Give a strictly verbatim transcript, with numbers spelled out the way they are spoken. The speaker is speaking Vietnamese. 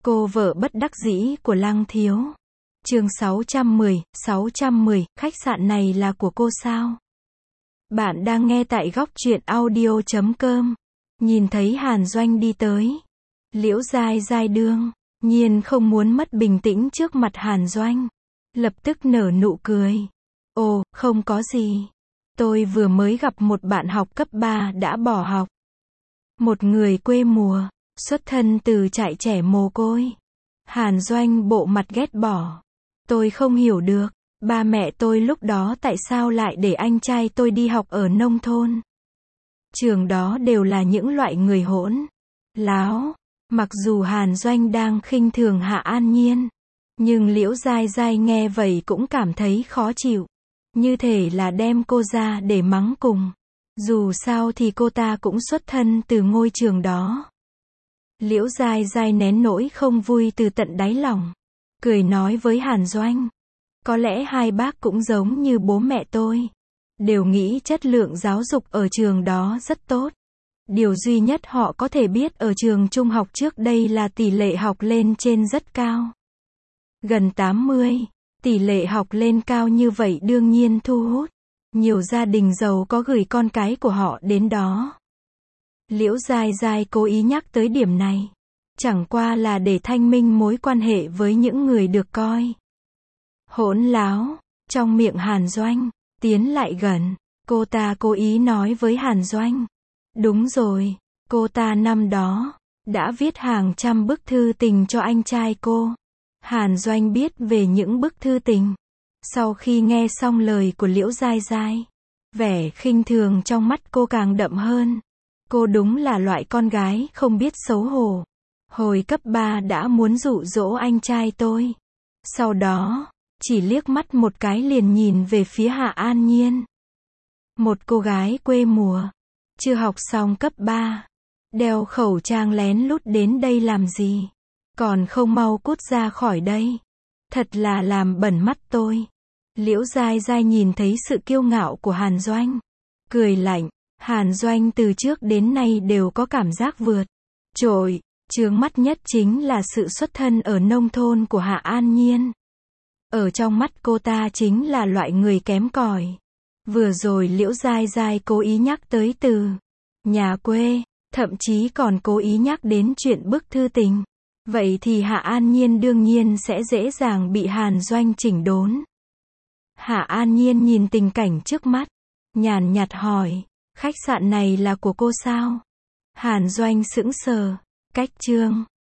Cô vợ bất đắc dĩ của Lăng Thiếu. Chương sáu trăm mười, sáu trăm mười, khách sạn này là của cô sao? Bạn đang nghe tại góc truyện audio chấm com. Nhìn thấy Hàn Doanh đi tới, Liễu Giai Giai đương nhiên không muốn mất bình tĩnh trước mặt Hàn Doanh, lập tức nở nụ cười. Ồ, không có gì. Tôi vừa mới gặp một bạn học cấp ba đã bỏ học. Một người quê mùa, xuất thân từ trại trẻ mồ côi. Hàn Doanh bộ mặt ghét bỏ. Tôi không hiểu được, ba mẹ tôi lúc đó tại sao lại để anh trai tôi đi học ở nông thôn. Trường đó đều là những loại người hỗn láo. Mặc dù Hàn Doanh đang khinh thường Hạ An Nhiên, nhưng Liễu Giai Giai nghe vậy cũng cảm thấy khó chịu. Như thể là đem cô ra để mắng cùng. Dù sao thì cô ta cũng xuất thân từ ngôi trường đó. Liễu Giai Giai nén nỗi không vui từ tận đáy lòng, cười nói với Hàn Doanh. Có lẽ hai bác cũng giống như bố mẹ tôi, đều nghĩ chất lượng giáo dục ở trường đó rất tốt. Điều duy nhất họ có thể biết ở trường trung học trước đây là tỷ lệ học lên trên rất cao. Gần tám mươi, tỷ lệ học lên cao như vậy đương nhiên thu hút nhiều gia đình giàu có gửi con cái của họ đến đó. Liễu Giai Giai cố ý nhắc tới điểm này, chẳng qua là để thanh minh mối quan hệ với những người được coi hỗn láo. Trong miệng Hàn Doanh tiến lại gần, cô ta cố ý nói với Hàn Doanh. Đúng rồi, cô ta năm đó đã viết hàng trăm bức thư tình cho anh trai cô. Hàn Doanh biết về những bức thư tình. Sau khi nghe xong lời của Liễu Giai Giai, vẻ khinh thường trong mắt cô càng đậm hơn. Cô đúng là loại con gái không biết xấu hổ. Hồi cấp ba đã muốn dụ dỗ anh trai tôi. Sau đó, chỉ liếc mắt một cái liền nhìn về phía Hạ An Nhiên. Một cô gái quê mùa, chưa học xong cấp ba, đeo khẩu trang lén lút đến đây làm gì? Còn không mau cút ra khỏi đây. Thật là làm bẩn mắt tôi. Liễu Giai Giai nhìn thấy sự kiêu ngạo của Hàn Doanh, cười lạnh. Hàn Doanh từ trước đến nay đều có cảm giác vượt trội, chướng mắt nhất chính là sự xuất thân ở nông thôn của Hạ An Nhiên. Ở trong mắt cô ta chính là loại người kém cỏi. Vừa rồi Liễu Giai Giai cố ý nhắc tới từ nhà quê, thậm chí còn cố ý nhắc đến chuyện bức thư tình. Vậy thì Hạ An Nhiên đương nhiên sẽ dễ dàng bị Hàn Doanh chỉnh đốn. Hạ An Nhiên nhìn tình cảnh trước mắt, nhàn nhạt hỏi, khách sạn này là của cô sao? Hàn Doanh sững sờ, cách chương